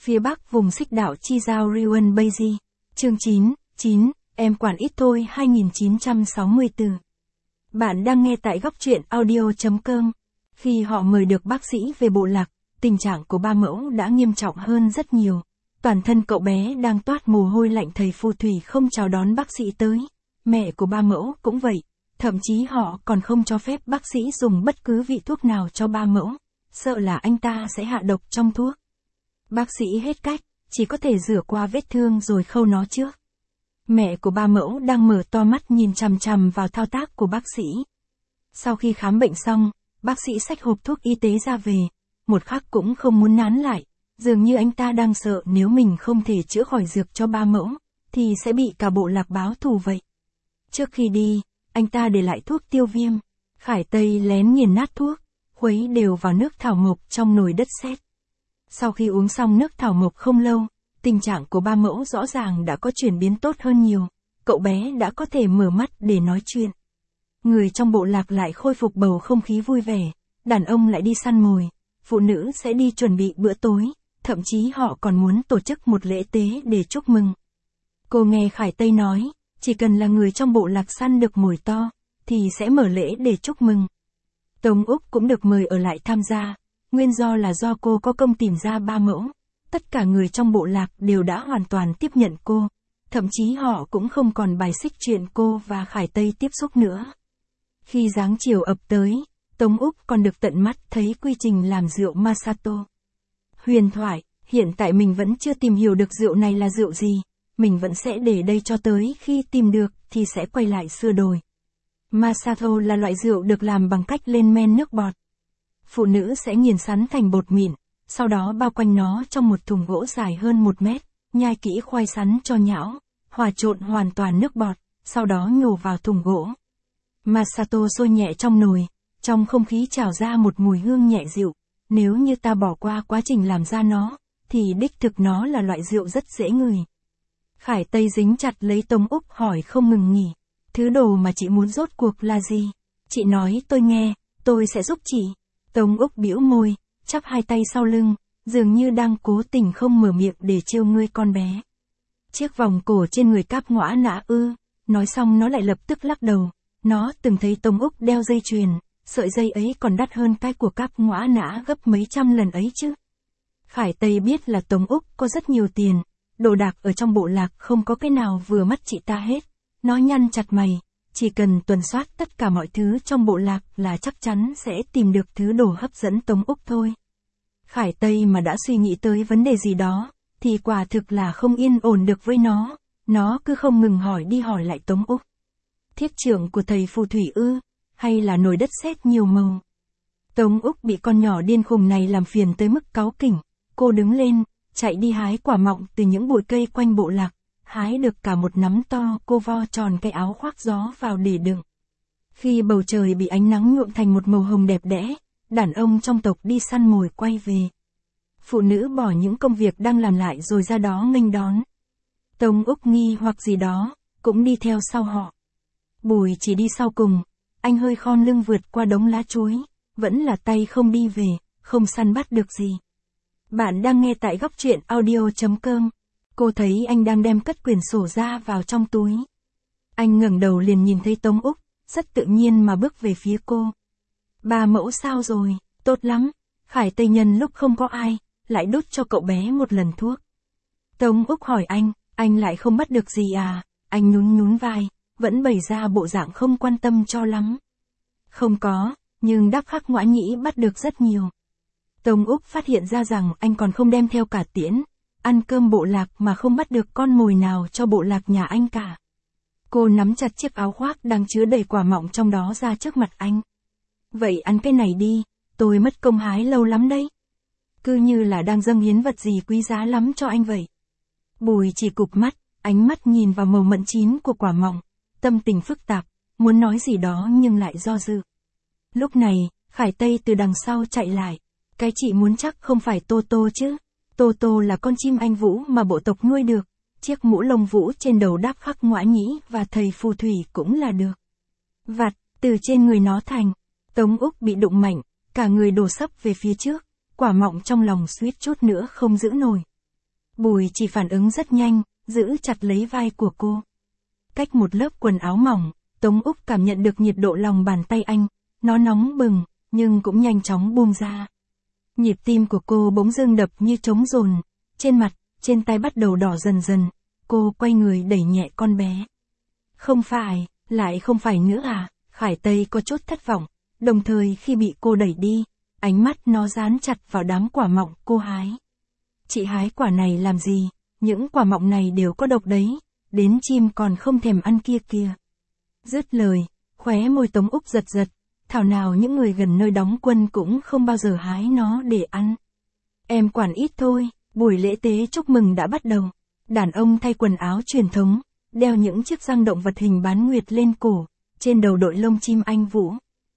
Phía bắc vùng xích đảo Chi Giao Riuen Beiji. Chương 9, em quản ít thôi 2964. Bạn đang nghe tại góc truyện audio.com. Khi họ mời được bác sĩ về bộ lạc, tình trạng của ba mẫu đã nghiêm trọng hơn rất nhiều. Toàn thân cậu bé đang toát mồ hôi lạnh, thầy phù thủy không chào đón bác sĩ tới. Mẹ của ba mẫu cũng vậy, thậm chí họ còn không cho phép bác sĩ dùng bất cứ vị thuốc nào cho ba mẫu, sợ là anh ta sẽ hạ độc trong thuốc. Bác sĩ hết cách, chỉ có thể rửa qua vết thương rồi khâu nó trước. Mẹ của ba mẫu đang mở to mắt nhìn chằm chằm vào thao tác của bác sĩ. Sau khi khám bệnh xong, bác sĩ xách hộp thuốc y tế ra về, một khắc cũng không muốn nán lại, dường như anh ta đang sợ nếu mình không thể chữa khỏi dược cho ba mẫu, thì sẽ bị cả bộ lạc báo thù vậy. Trước khi đi, anh ta để lại thuốc tiêu viêm. Khải Tây lén nghiền nát thuốc, khuấy đều vào nước thảo mộc trong nồi đất sét. Sau khi uống xong nước thảo mộc không lâu, tình trạng của ba mẫu rõ ràng đã có chuyển biến tốt hơn nhiều, cậu bé đã có thể mở mắt để nói chuyện. Người trong bộ lạc lại khôi phục bầu không khí vui vẻ, đàn ông lại đi săn mồi, phụ nữ sẽ đi chuẩn bị bữa tối, thậm chí họ còn muốn tổ chức một lễ tế để chúc mừng. Cô nghe Khải Tây nói, chỉ cần là người trong bộ lạc săn được mồi to, thì sẽ mở lễ để chúc mừng. Tống Úc cũng được mời ở lại tham gia, nguyên do là do cô có công tìm ra ba mẫu. Tất cả người trong bộ lạc đều đã hoàn toàn tiếp nhận cô, thậm chí họ cũng không còn bài xích chuyện cô và Khải Tây tiếp xúc nữa. Khi giáng chiều ập tới, Tống Úc còn được tận mắt thấy quy trình làm rượu Masato. Huyền thoại, hiện tại mình vẫn chưa tìm hiểu được rượu này là rượu gì, mình vẫn sẽ để đây cho tới khi tìm được thì sẽ quay lại sửa đổi. Masato là loại rượu được làm bằng cách lên men nước bọt. Phụ nữ sẽ nghiền sắn thành bột mịn, sau đó bao quanh nó trong một thùng gỗ dài hơn 1 mét, nhai kỹ khoai sắn cho nhão, hòa trộn hoàn toàn nước bọt, sau đó nhổ vào thùng gỗ. Masato sôi nhẹ trong nồi, trong không khí trào ra một mùi hương nhẹ dịu. Nếu như ta bỏ qua quá trình làm ra nó, thì đích thực nó là loại rượu rất dễ ngửi. Khải Tây dính chặt lấy Tống Úc hỏi không ngừng nghỉ. Thứ đồ mà chị muốn rốt cuộc là gì? Chị nói tôi nghe, tôi sẽ giúp chị. Tống Úc bĩu môi, chắp hai tay sau lưng, dường như đang cố tình không mở miệng để trêu ngươi con bé. Chiếc vòng cổ trên người Cáp Ngõa Nã ư? Nói xong nó lại lập tức lắc đầu. Nó từng thấy Tống Úc đeo dây chuyền, sợi dây ấy còn đắt hơn cái của Cáp Ngõa Nã gấp mấy trăm lần ấy chứ. Khải Tây biết là Tống Úc có rất nhiều tiền, đồ đạc ở trong bộ lạc không có cái nào vừa mắt chị ta hết. Nó nhăn chặt mày, chỉ cần tuần soát tất cả mọi thứ trong bộ lạc là chắc chắn sẽ tìm được thứ đồ hấp dẫn Tống Úc thôi. Khải Tây mà đã suy nghĩ tới vấn đề gì đó, thì quả thực là không yên ổn được với nó cứ không ngừng hỏi đi hỏi lại Tống Úc. Thiết trưởng của thầy phù thủy ư, hay là nồi đất sét nhiều màu? Tống Úc bị con nhỏ điên khùng này làm phiền tới mức cáu kỉnh, cô đứng lên, chạy đi hái quả mọng từ những bụi cây quanh bộ lạc. Hái được cả một nắm to, cô vo tròn cái áo khoác gió vào để đựng. Khi bầu trời bị ánh nắng nhuộm thành một màu hồng đẹp đẽ, đàn ông trong tộc đi săn mồi quay về. Phụ nữ bỏ những công việc đang làm lại rồi ra đó nghênh đón. Tống Úc nghi hoặc gì đó, cũng đi theo sau họ. Bùi chỉ đi sau cùng, anh hơi khom lưng vượt qua đống lá chuối, vẫn là tay không đi về, không săn bắt được gì. Bạn đang nghe tại góc truyện audio.com. Cô thấy anh đang đem cất quyển sổ ra vào trong túi. Anh ngẩng đầu liền nhìn thấy Tống Úc, rất tự nhiên mà bước về phía cô. Ba mẫu sao rồi? Tốt lắm. Khải Tây nhân lúc không có ai, lại đút cho cậu bé một lần thuốc. Tống Úc hỏi anh lại không bắt được gì à? Anh nhún vai, vẫn bày ra bộ dạng không quan tâm cho lắm. Không có, nhưng Đáp Khắc Ngõa Nhĩ bắt được rất nhiều. Tống Úc phát hiện ra rằng anh còn không đem theo cả tiễn. Ăn cơm bộ lạc mà không bắt được con mồi nào cho bộ lạc nhà anh cả. Cô nắm chặt chiếc áo khoác đang chứa đầy quả mọng trong đó ra trước mặt anh. Vậy ăn cái này đi, tôi mất công hái lâu lắm đấy. Cứ như là đang dâng hiến vật gì quý giá lắm cho anh vậy. Bùi chỉ cụp mắt, ánh mắt nhìn vào màu mận chín của quả mọng, tâm tình phức tạp, muốn nói gì đó nhưng lại do dự. Lúc này, Khải Tây từ đằng sau chạy lại. Cái chị muốn chắc không phải Tô Tô chứ. Tô Tô là con chim anh vũ mà bộ tộc nuôi được, chiếc mũ lông vũ trên đầu Đáp Khắc Ngõa Nhĩ và thầy phù thủy cũng là được. Vặt, từ trên người nó thành. Tống Úc bị đụng mạnh, cả người đổ sấp về phía trước, quả mọng trong lòng suýt chút nữa không giữ nổi. Bùi chỉ phản ứng rất nhanh, giữ chặt lấy vai của cô. Cách một lớp quần áo mỏng, Tống Úc cảm nhận được nhiệt độ lòng bàn tay anh, nó nóng bừng, nhưng cũng nhanh chóng buông ra. Nhịp tim của cô bỗng dưng đập như trống dồn, trên mặt, trên tay bắt đầu đỏ dần dần, cô quay người đẩy nhẹ con bé. Không phải, lại không phải nữa à, Khải Tây có chút thất vọng, đồng thời khi bị cô đẩy đi, ánh mắt nó dán chặt vào đám quả mọng cô hái. Chị hái quả này làm gì, những quả mọng này đều có độc đấy, đến chim còn không thèm ăn kia kìa. Dứt lời, khóe môi Tống Úc giật giật, thảo nào những người gần nơi đóng quân cũng không bao giờ hái nó để ăn. Em quản ít thôi, buổi lễ tế chúc mừng đã bắt đầu. Đàn ông thay quần áo truyền thống, đeo những chiếc răng động vật hình bán nguyệt lên cổ, trên đầu đội lông chim anh vũ.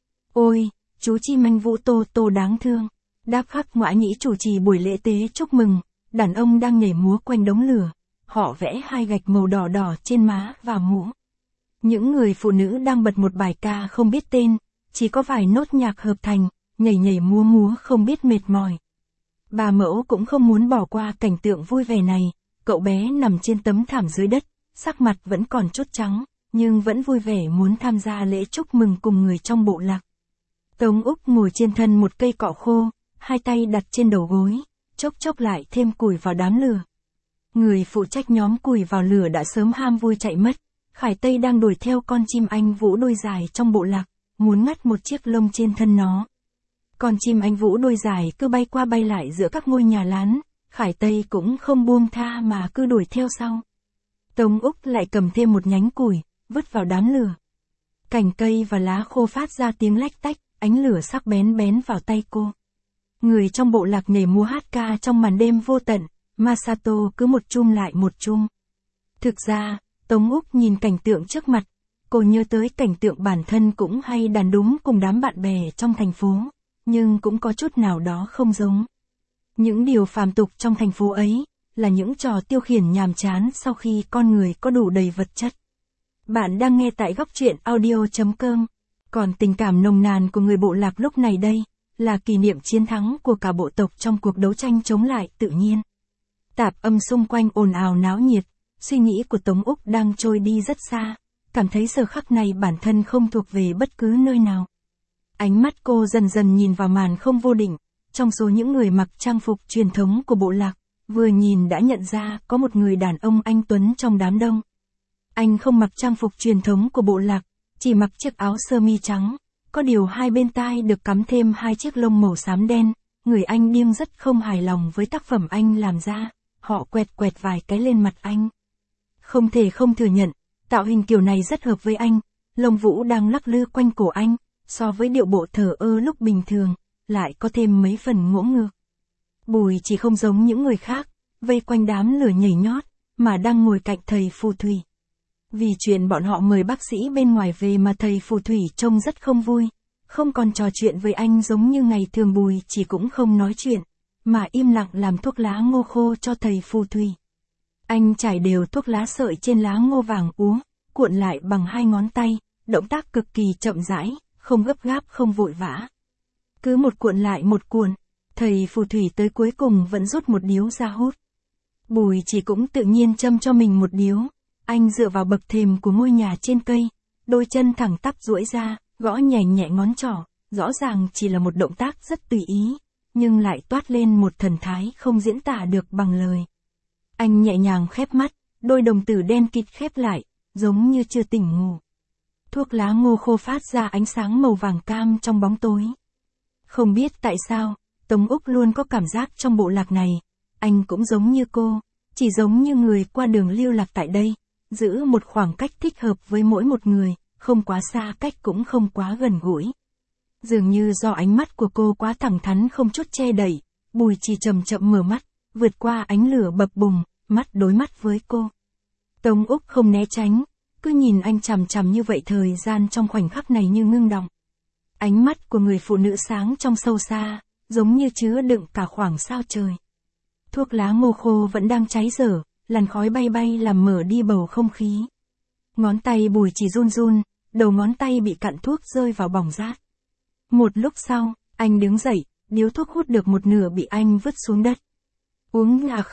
Ôi, chú chim anh vũ Tô Tô đáng thương. Đáp Khắc Ngoã Nhĩ chủ trì buổi lễ tế chúc mừng, đàn ông đang nhảy múa quanh đống lửa, họ vẽ hai gạch màu đỏ đỏ trên má và mũ. Những người phụ nữ đang bật một bài ca không biết tên, chỉ có vài nốt nhạc hợp thành, nhảy nhảy múa múa không biết mệt mỏi. Bà mẫu cũng không muốn bỏ qua cảnh tượng vui vẻ này, cậu bé nằm trên tấm thảm dưới đất, sắc mặt vẫn còn chút trắng, nhưng vẫn vui vẻ muốn tham gia lễ chúc mừng cùng người trong bộ lạc. Tống Úc ngồi trên thân một cây cọ khô, hai tay đặt trên đầu gối, chốc chốc lại thêm củi vào đám lửa. Người phụ trách nhóm củi vào lửa đã sớm ham vui chạy mất, Khải Tây đang đuổi theo con chim anh vũ đuôi dài trong bộ lạc, muốn ngắt một chiếc lông trên thân nó. Con chim anh vũ đuôi dài cứ bay qua bay lại giữa các ngôi nhà lán, Khải Tây cũng không buông tha mà cứ đuổi theo sau. Tống Úc lại cầm thêm một nhánh củi, vứt vào đám lửa. Cành cây và lá khô phát ra tiếng lách tách, ánh lửa sắc bén bén vào tay cô. Người trong bộ lạc nhảy múa hát ca trong màn đêm vô tận, Masato cứ một chum lại một chum. Thực ra, Tống Úc nhìn cảnh tượng trước mặt, cô nhớ tới cảnh tượng bản thân cũng hay đàn đúng cùng đám bạn bè trong thành phố, nhưng cũng có chút nào đó không giống. Những điều phàm tục trong thành phố ấy, là những trò tiêu khiển nhàm chán sau khi con người có đủ đầy vật chất. Bạn đang nghe tại góc truyện audio.com. Còn tình cảm nồng nàn của người bộ lạc lúc này đây, là kỷ niệm chiến thắng của cả bộ tộc trong cuộc đấu tranh chống lại tự nhiên. Tạp âm xung quanh ồn ào náo nhiệt, suy nghĩ của Tống Úc đang trôi đi rất xa, cảm thấy giờ khắc này bản thân không thuộc về bất cứ nơi nào. Ánh mắt cô dần dần nhìn vào màn không vô định, trong số những người mặc trang phục truyền thống của bộ lạc, vừa nhìn đã nhận ra có một người đàn ông anh tuấn trong đám đông. Anh không mặc trang phục truyền thống của bộ lạc, chỉ mặc chiếc áo sơ mi trắng, có điều hai bên tai được cắm thêm hai chiếc lông màu xám đen, người anh điên rất không hài lòng với tác phẩm anh làm ra, họ quẹt quẹt vài cái lên mặt anh. Không thể không thừa nhận, tạo hình kiểu này rất hợp với anh, lông vũ đang lắc lư quanh cổ anh, so với điệu bộ thờ ơ lúc bình thường, lại có thêm mấy phần ngỗ ngược. Bùi chỉ không giống những người khác, vây quanh đám lửa nhảy nhót, mà đang ngồi cạnh thầy phù thủy. Vì chuyện bọn họ mời bác sĩ bên ngoài về mà thầy phù thủy trông rất không vui, không còn trò chuyện với anh giống như ngày thường. Bùi chỉ cũng không nói chuyện, mà im lặng làm thuốc lá ngô khô cho thầy phù thủy. Anh trải đều thuốc lá sợi trên lá ngô vàng úa, cuộn lại bằng hai ngón tay, động tác cực kỳ chậm rãi, không gấp gáp không vội vã. Cứ một cuộn lại một cuộn, thầy phù thủy tới cuối cùng vẫn rút một điếu ra hút. Bùi chỉ cũng tự nhiên châm cho mình một điếu. Anh dựa vào bậc thềm của ngôi nhà trên cây, đôi chân thẳng tắp duỗi ra, gõ nhẹ nhẹ ngón trỏ, rõ ràng chỉ là một động tác rất tùy ý, nhưng lại toát lên một thần thái không diễn tả được bằng lời. Anh nhẹ nhàng khép mắt, đôi đồng tử đen kịt khép lại, giống như chưa tỉnh ngủ. Thuốc lá ngô khô phát ra ánh sáng màu vàng cam trong bóng tối. Không biết tại sao, Tống Úc luôn có cảm giác trong bộ lạc này, anh cũng giống như cô, chỉ giống như người qua đường lưu lạc tại đây, giữ một khoảng cách thích hợp với mỗi một người, không quá xa cách cũng không quá gần gũi. Dường như do ánh mắt của cô quá thẳng thắn không chút che đậy, Bùi chỉ chậm chậm mở mắt, vượt qua ánh lửa bập bùng, mắt đối mắt với cô. Tống Úc không né tránh, cứ nhìn anh chằm chằm như vậy, thời gian trong khoảnh khắc này như ngưng đọng. Ánh mắt của người phụ nữ sáng trong sâu xa, giống như chứa đựng cả khoảng sao trời. Thuốc lá ngô khô vẫn đang cháy dở, làn khói bay bay làm mở đi bầu không khí. Ngón tay Bùi chỉ run run, đầu ngón tay bị cặn thuốc rơi vào bỏng rát. Một lúc sau, anh đứng dậy, điếu thuốc hút được một nửa bị anh vứt xuống đất. Uống là không,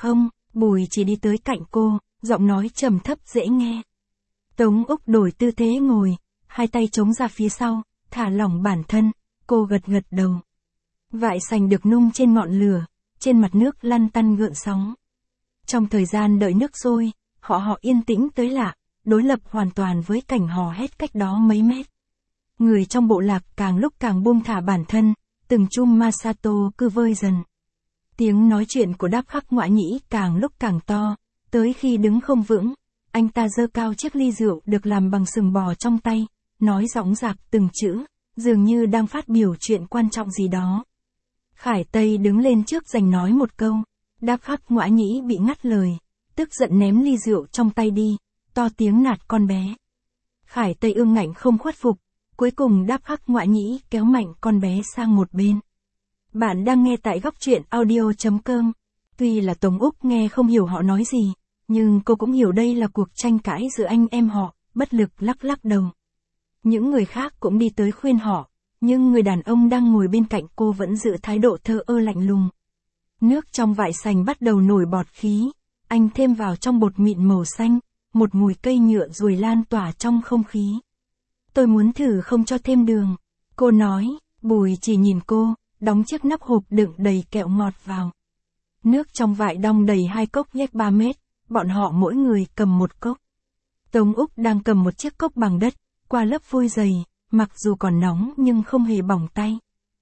Bùi chỉ đi tới cạnh cô, giọng nói trầm thấp dễ nghe. Tống Úc đổi tư thế ngồi, hai tay chống ra phía sau, thả lỏng bản thân, cô gật gật đầu. Vại sành được nung trên ngọn lửa, trên mặt nước lăn tăn gợn sóng. Trong thời gian đợi nước sôi, họ yên tĩnh tới lạ, đối lập hoàn toàn với cảnh hò hét cách đó mấy mét. Người trong bộ lạc càng lúc càng buông thả bản thân, từng chum Masato cứ vơi dần. Tiếng nói chuyện của Đáp Khắc Ngoại Nhĩ càng lúc càng to, tới khi đứng không vững, anh ta giơ cao chiếc ly rượu được làm bằng sừng bò trong tay, nói dõng dạc từng chữ, dường như đang phát biểu chuyện quan trọng gì đó. Khải Tây đứng lên trước giành nói một câu, Đáp Khắc Ngoại Nhĩ bị ngắt lời, tức giận ném ly rượu trong tay đi, to tiếng nạt con bé. Khải Tây ương ngạnh không khuất phục, cuối cùng Đáp Khắc Ngoại Nhĩ kéo mạnh con bé sang một bên. Bạn đang nghe tại góc truyện audio.com. Tuy là Tống Úc nghe không hiểu họ nói gì, nhưng cô cũng hiểu đây là cuộc tranh cãi giữa anh em họ, bất lực lắc lắc đầu. Những người khác cũng đi tới khuyên họ, nhưng người đàn ông đang ngồi bên cạnh cô vẫn giữ thái độ thờ ơ lạnh lùng. Nước trong vại sành bắt đầu nổi bọt khí, anh thêm vào trong bột mịn màu xanh, một mùi cây nhựa ruồi lan tỏa trong không khí. Tôi muốn thử không cho thêm đường, cô nói. Bùi chỉ nhìn cô, đóng chiếc nắp hộp đựng đầy kẹo ngọt vào. Nước trong vại đong đầy 2 cốc nhách 3 mét, bọn họ mỗi người cầm một cốc. Tống Úc đang cầm một chiếc cốc bằng đất, qua lớp vôi dày, mặc dù còn nóng nhưng không hề bỏng tay.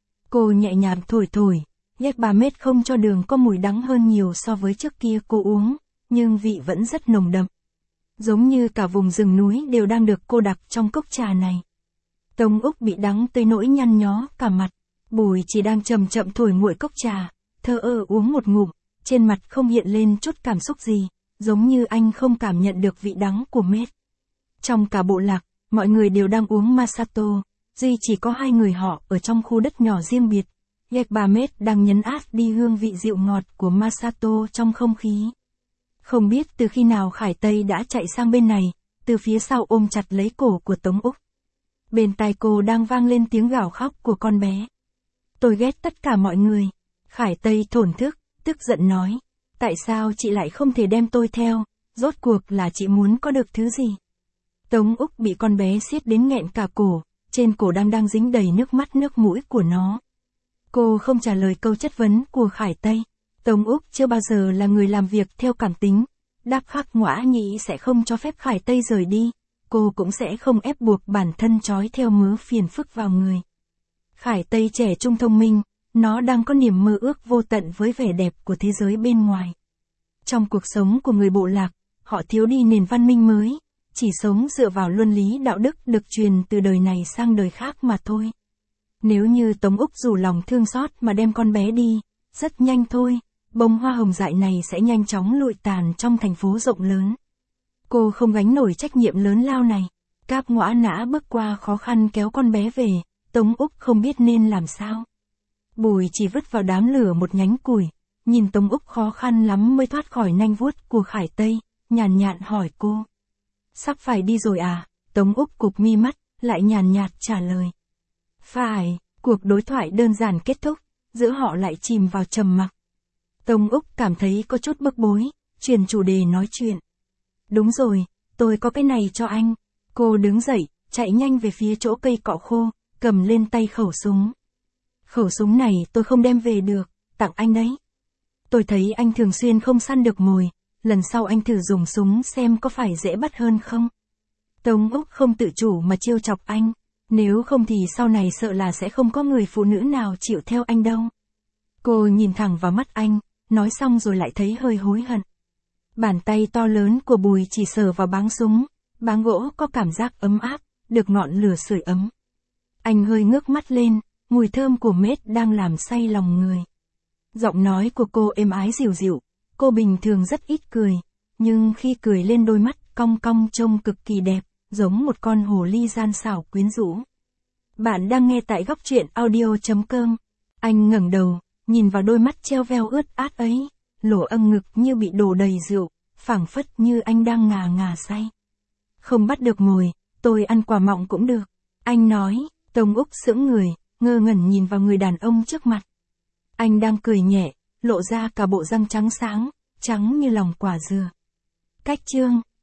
Cô nhẹ nhàng thổi, nhách 3 mét không cho đường có mùi đắng hơn nhiều so với trước kia cô uống, nhưng vị vẫn rất nồng đậm. Giống như cả vùng rừng núi đều đang được cô đặc trong cốc trà này. Tống Úc bị đắng tới nỗi nhăn nhó cả mặt. Bùi chỉ đang chậm chậm thổi nguội cốc trà, thờ ơ uống một ngụm, trên mặt không hiện lên chút cảm xúc gì, giống như anh không cảm nhận được vị đắng của mết. Trong cả bộ lạc, mọi người đều đang uống Masato, duy chỉ có 2 người họ ở trong khu đất nhỏ riêng biệt. Ghek 3 mét đang nhấn át đi hương vị dịu ngọt của Masato trong không khí. Không biết từ khi nào Khải Tây đã chạy sang bên này, từ phía sau ôm chặt lấy cổ của Tống Úc. Bên tai cô đang vang lên tiếng gào khóc của con bé. Tôi ghét tất cả mọi người. Khải Tây thổn thức, tức giận nói. Tại sao chị lại không thể đem tôi theo, rốt cuộc là chị muốn có được thứ gì? Tống Úc bị con bé siết đến nghẹn cả cổ, trên cổ đang dính đầy nước mắt nước mũi của nó. Cô không trả lời câu chất vấn của Khải Tây. Tống Úc chưa bao giờ là người làm việc theo cảm tính. Đáp Khắc Ngoại Nhĩ sẽ không cho phép Khải Tây rời đi. Cô cũng sẽ không ép buộc bản thân trói theo mớ phiền phức vào người. Khải Tây trẻ trung thông minh, nó đang có niềm mơ ước vô tận với vẻ đẹp của thế giới bên ngoài. Trong cuộc sống của người bộ lạc, họ thiếu đi nền văn minh mới, chỉ sống dựa vào luân lý đạo đức được truyền từ đời này sang đời khác mà thôi. Nếu như Tống Úc rủ lòng thương xót mà đem con bé đi, rất nhanh thôi, bông hoa hồng dại này sẽ nhanh chóng lụi tàn trong thành phố rộng lớn. Cô không gánh nổi trách nhiệm lớn lao này. Cáp Ngõa Nã bước qua khó khăn kéo con bé về, Tống Úc không biết nên làm sao. Bùi chỉ vứt vào đám lửa một nhánh củi, nhìn Tống Úc khó khăn lắm mới thoát khỏi nanh vuốt của Khải Tây, nhàn nhạt hỏi cô. Sắp phải đi rồi à? Tống Úc cụp mi mắt, lại nhàn nhạt trả lời. Phải, cuộc đối thoại đơn giản kết thúc, giữa họ lại chìm vào trầm mặc. Tống Úc cảm thấy có chút bức bối, chuyển chủ đề nói chuyện. Đúng rồi, tôi có cái này cho anh. Cô đứng dậy, chạy nhanh về phía chỗ cây cọ khô, cầm lên tay khẩu súng. Khẩu súng này tôi không đem về được, tặng anh đấy. Tôi thấy anh thường xuyên không săn được mồi, lần sau anh thử dùng súng xem có phải dễ bắt hơn không. Tống Úc không tự chủ mà trêu chọc anh, nếu không thì sau này sợ là sẽ không có người phụ nữ nào chịu theo anh đâu. Cô nhìn thẳng vào mắt anh, nói xong rồi lại thấy hơi hối hận. Bàn tay to lớn của Bùi chỉ sờ vào báng súng, báng gỗ có cảm giác ấm áp, được ngọn lửa sưởi ấm. Anh hơi ngước mắt lên, mùi thơm của mết đang làm say lòng người. Giọng nói của cô êm ái dịu dịu, cô bình thường rất ít cười, nhưng khi cười lên đôi mắt cong cong trông cực kỳ đẹp, giống một con hồ ly gian xảo quyến rũ. Bạn đang nghe tại góc truyện audio.com. Anh ngẩng đầu, nhìn vào đôi mắt treo veo ướt át ấy, lỗ âng ngực như bị đổ đầy rượu, phảng phất như anh đang ngà ngà say. Không bắt được mồi, tôi ăn quả mọng cũng được. Anh nói. Tống Úc sững người, ngơ ngẩn nhìn vào người đàn ông trước mặt. Anh đang cười nhẹ, lộ ra cả bộ răng trắng sáng, trắng như lòng quả dừa. Cách chương